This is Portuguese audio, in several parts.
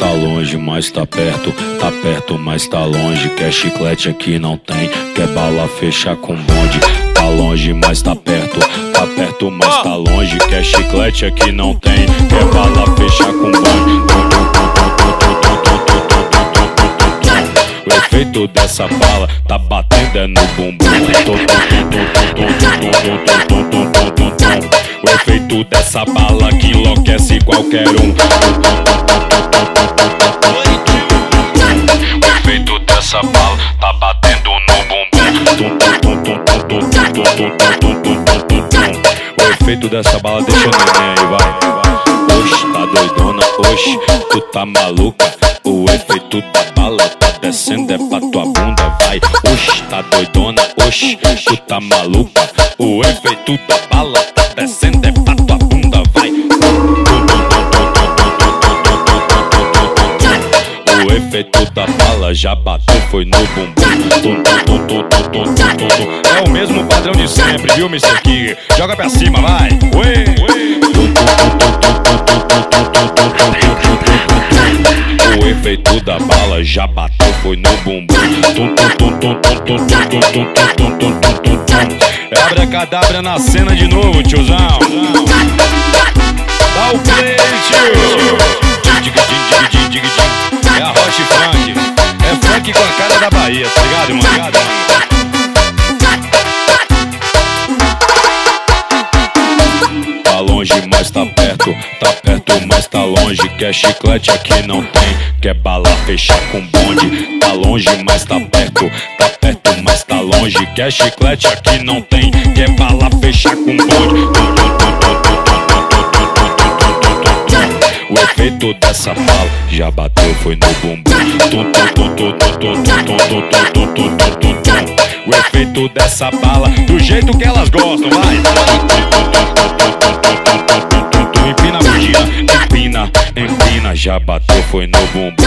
tá longe, mas tá perto, mas tá longe. Quer chiclete aqui não tem, quer bala fechar com bonde. Tá longe, mas tá perto, mas tá longe. Quer chiclete aqui não tem, quer bala fechar com bonde. O efeito dessa bala tá batendo é no bumbum. O efeito dessa bala que enlouquece qualquer um. O efeito dessa bala tá batendo no bumbum. O efeito dessa bala deixa o neném aí, vai. Oxe, tá doidona, oxe, tu tá maluca. O efeito da bala tá descendo é pra tua bunda, vai. Oxe, tá doidona, oxe, tu tá maluca. O efeito da bala tá descendo é pra tua bunda, vai. O efeito da bala já bateu, foi no bumbum. É o mesmo padrão de sempre, viu, Mr. King? Joga pra cima, vai. O efeito da bala já bateu, foi no bumbum. É abracadabra na cena de novo, tiozão. Dá o play, tio. É a Roche Funk. É funk com a cara da Bahia, tá ligado, mano? Tá longe, mas tá perto, mas tá longe. Quer chiclete aqui não tem, quer bala fechar com bonde. Tá longe, mas tá perto, mas tá longe. Quer chiclete aqui não tem, quer bala fechar com bonde. O efeito dessa bala já bateu, foi no bumbum. O efeito dessa bala, do jeito que elas gostam, vai. Empina a bundinha, empina, já bateu, foi no bumbum.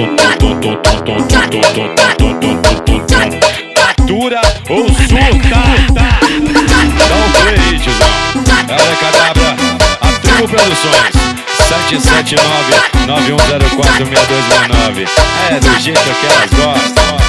Atura ou surta? Dá um play, tiozão. Abracadabra, a Tribo Produções. 779-9104-6269. É do jeito que elas gostam.